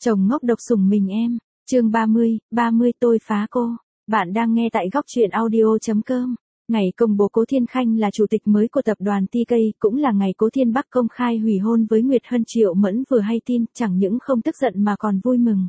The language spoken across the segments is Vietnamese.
Chồng ngốc độc sủng mình em. Chương 30 tôi phá cô. Bạn đang nghe tại góc truyện audio.com. Ngày công bố Cố Thiên Khanh là chủ tịch mới của tập đoàn TK, cũng là ngày Cố Thiên Bắc công khai hủy hôn với Nguyệt Hân. Triệu Mẫn vừa hay tin, chẳng những không tức giận mà còn vui mừng.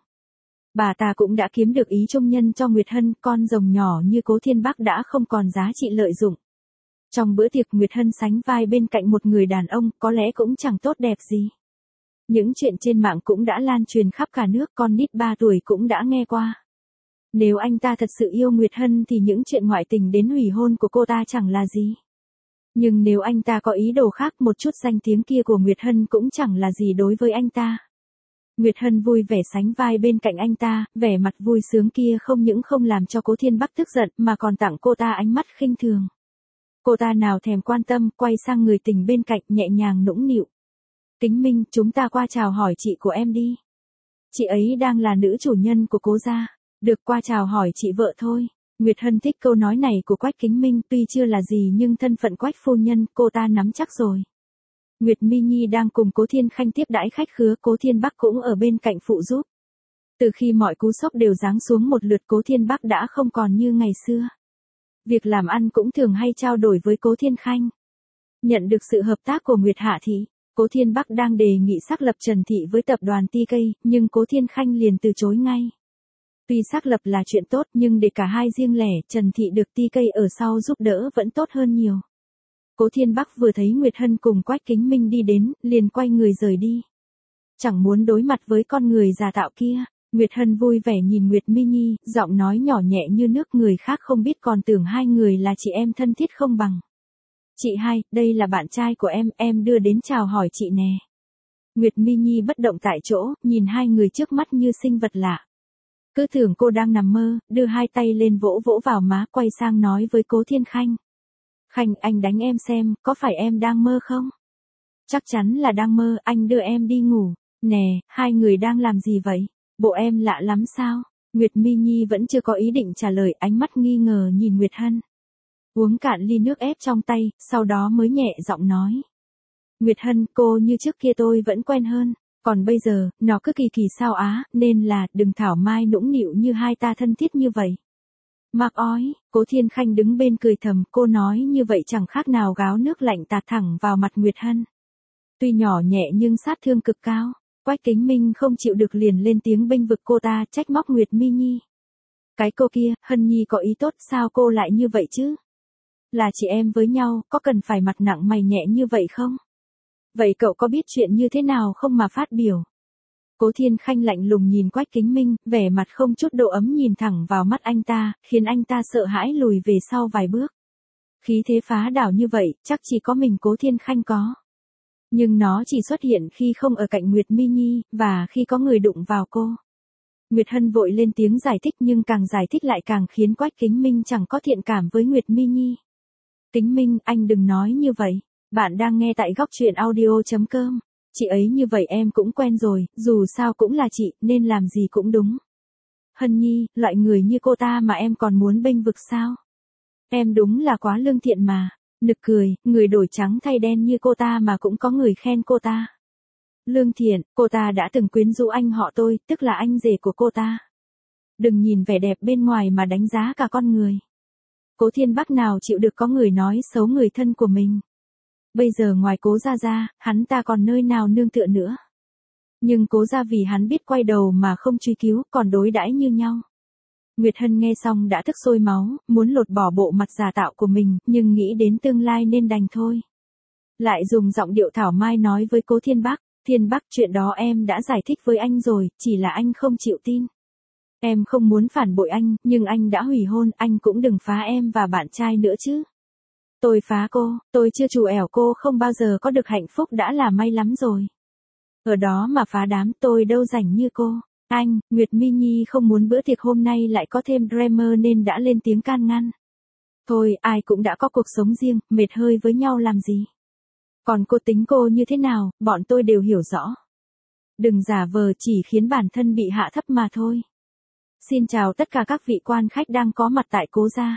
Bà ta cũng đã kiếm được ý trung nhân cho Nguyệt Hân, con rồng nhỏ như Cố Thiên Bắc đã không còn giá trị lợi dụng. Trong bữa tiệc Nguyệt Hân sánh vai bên cạnh một người đàn ông có lẽ cũng chẳng tốt đẹp gì. Những chuyện trên mạng cũng đã lan truyền khắp cả nước, con nít 3 tuổi cũng đã nghe qua. Nếu anh ta thật sự yêu Nguyệt Hân thì những chuyện ngoại tình đến hủy hôn của cô ta chẳng là gì. Nhưng nếu anh ta có ý đồ khác, một chút danh tiếng kia của Nguyệt Hân cũng chẳng là gì đối với anh ta. Nguyệt Hân vui vẻ sánh vai bên cạnh anh ta, vẻ mặt vui sướng kia không những không làm cho Cố Thiên Bắc tức giận mà còn tặng cô ta ánh mắt khinh thường. Cô ta nào thèm quan tâm, quay sang người tình bên cạnh nhẹ nhàng nũng nịu. Kính Minh, chúng ta qua chào hỏi chị của em đi. Chị ấy đang là nữ chủ nhân của Cố gia, được qua chào hỏi chị vợ thôi. Nguyệt Hân thích câu nói này của Quách Kính Minh, tuy chưa là gì nhưng thân phận Quách phu nhân cô ta nắm chắc rồi. Nguyệt Mi Nhi đang cùng Cố Thiên Khanh tiếp đãi khách khứa, Cố Thiên Bắc cũng ở bên cạnh phụ giúp. Từ khi mọi cú sốc đều giáng xuống một lượt, Cố Thiên Bắc đã không còn như ngày xưa. Việc làm ăn cũng thường hay trao đổi với Cố Thiên Khanh. Nhận được sự hợp tác của Nguyệt Hạ Thị, Cố Thiên Bắc đang đề nghị xác lập Trần Thị với tập đoàn TK, nhưng Cố Thiên Khanh liền từ chối ngay. Tuy xác lập là chuyện tốt nhưng để cả hai riêng lẻ, Trần Thị được TK ở sau giúp đỡ vẫn tốt hơn nhiều. Cố Thiên Bắc vừa thấy Nguyệt Hân cùng Quách Kính Minh đi đến, liền quay người rời đi. Chẳng muốn đối mặt với con người giả tạo kia, Nguyệt Hân vui vẻ nhìn Nguyệt Mi Nhi, giọng nói nhỏ nhẹ như nước, người khác không biết còn tưởng hai người là chị em thân thiết không bằng. Chị hai, đây là bạn trai của em đưa đến chào hỏi chị nè. Nguyệt Mi Nhi bất động tại chỗ, nhìn hai người trước mắt như sinh vật lạ. Cứ tưởng cô đang nằm mơ, đưa hai tay lên vỗ vỗ vào má, quay sang nói với Cố Thiên Khanh. Khanh, anh đánh em xem, có phải em đang mơ không? Chắc chắn là đang mơ, anh đưa em đi ngủ. Nè, hai người đang làm gì vậy? Bộ em lạ lắm sao? Nguyệt Mi Nhi vẫn chưa có ý định trả lời, ánh mắt nghi ngờ nhìn Nguyệt Hân. Uống cạn ly nước ép trong tay, sau đó mới nhẹ giọng nói. Nguyệt Hân, cô như trước kia tôi vẫn quen hơn. Còn bây giờ, nó cứ kỳ kỳ sao á, nên là, đừng thảo mai nũng nịu như hai ta thân thiết như vậy. Mạc ói, Cố Thiên Khanh đứng bên cười thầm, cô nói như vậy chẳng khác nào gáo nước lạnh tạt thẳng vào mặt Nguyệt Hân. Tuy nhỏ nhẹ nhưng sát thương cực cao, Quách Kính Minh không chịu được liền lên tiếng bênh vực cô ta, trách móc Nguyệt Mi Nhi. Cái cô kia, Hân Nhi có ý tốt, sao cô lại như vậy chứ? Là chị em với nhau, có cần phải mặt nặng mày nhẹ như vậy không? Vậy cậu có biết chuyện như thế nào không mà phát biểu? Cố Thiên Khanh lạnh lùng nhìn Quách Kính Minh, vẻ mặt không chút độ ấm nhìn thẳng vào mắt anh ta, khiến anh ta sợ hãi lùi về sau vài bước. Khí thế phá đảo như vậy, chắc chỉ có mình Cố Thiên Khanh có. Nhưng nó chỉ xuất hiện khi không ở cạnh Nguyệt Mi Nhi, và khi có người đụng vào cô. Nguyệt Hân vội lên tiếng giải thích nhưng càng giải thích lại càng khiến Quách Kính Minh chẳng có thiện cảm với Nguyệt Mi Nhi. Kính Minh, anh đừng nói như vậy. Bạn đang nghe tại góc truyện audio.com. Chị ấy như vậy em cũng quen rồi, dù sao cũng là chị, nên làm gì cũng đúng. Hân Nhi, loại người như cô ta mà em còn muốn bênh vực sao? Em đúng là quá lương thiện mà. Nực cười, người đổi trắng thay đen như cô ta mà cũng có người khen cô ta. Lương thiện, cô ta đã từng quyến rũ anh họ tôi, tức là anh rể của cô ta. Đừng nhìn vẻ đẹp bên ngoài mà đánh giá cả con người. Cố Thiên Bắc nào chịu được có người nói xấu người thân của mình. Bây giờ ngoài Cố gia ra, hắn ta còn nơi nào nương tựa nữa. Nhưng Cố gia vì hắn biết quay đầu mà không truy cứu, còn đối đãi như nhau. Nguyệt Hân nghe xong đã tức sôi máu, muốn lột bỏ bộ mặt giả tạo của mình, nhưng nghĩ đến tương lai nên đành thôi. Lại dùng giọng điệu thảo mai nói với Cố Thiên Bắc, Thiên Bắc, chuyện đó em đã giải thích với anh rồi, chỉ là anh không chịu tin. Em không muốn phản bội anh, nhưng anh đã hủy hôn, anh cũng đừng phá em và bạn trai nữa chứ. Tôi phá cô, tôi chưa trù ẻo cô không bao giờ có được hạnh phúc đã là may lắm rồi. Ở đó mà phá đám, tôi đâu rảnh như cô. Anh, Nguyệt Mi Nhi không muốn bữa tiệc hôm nay lại có thêm drama nên đã lên tiếng can ngăn. Thôi, ai cũng đã có cuộc sống riêng, mệt hơi với nhau làm gì. Còn cô tính cô như thế nào, bọn tôi đều hiểu rõ. Đừng giả vờ, chỉ khiến bản thân bị hạ thấp mà thôi. Xin chào tất cả các vị quan khách đang có mặt tại Cố gia.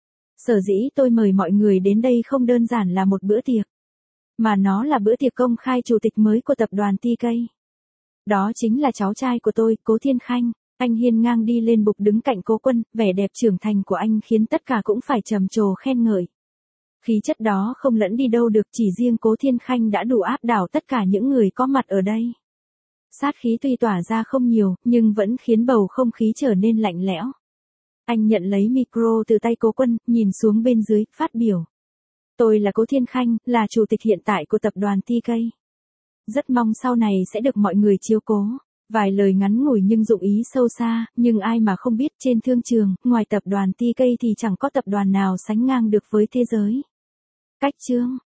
Sở dĩ tôi mời mọi người đến đây không đơn giản là một bữa tiệc, mà nó là bữa tiệc công khai chủ tịch mới của tập đoàn TK. Đó chính là cháu trai của tôi, Cố Thiên Khanh. Anh hiên ngang đi lên bục đứng cạnh Cố Quân, vẻ đẹp trưởng thành của anh khiến tất cả cũng phải trầm trồ khen ngợi. Khí chất đó không lẫn đi đâu được, chỉ riêng Cố Thiên Khanh đã đủ áp đảo tất cả những người có mặt ở đây. Sát khí tuy tỏa ra không nhiều, nhưng vẫn khiến bầu không khí trở nên lạnh lẽo. Anh nhận lấy micro từ tay Cố Quân, nhìn xuống bên dưới, phát biểu. Tôi là Cố Thiên Khanh, là chủ tịch hiện tại của tập đoàn TK. Rất mong sau này sẽ được mọi người chiếu cố. Vài lời ngắn ngủi nhưng dụng ý sâu xa, nhưng ai mà không biết trên thương trường, ngoài tập đoàn TK thì chẳng có tập đoàn nào sánh ngang được với thế giới. Cách chương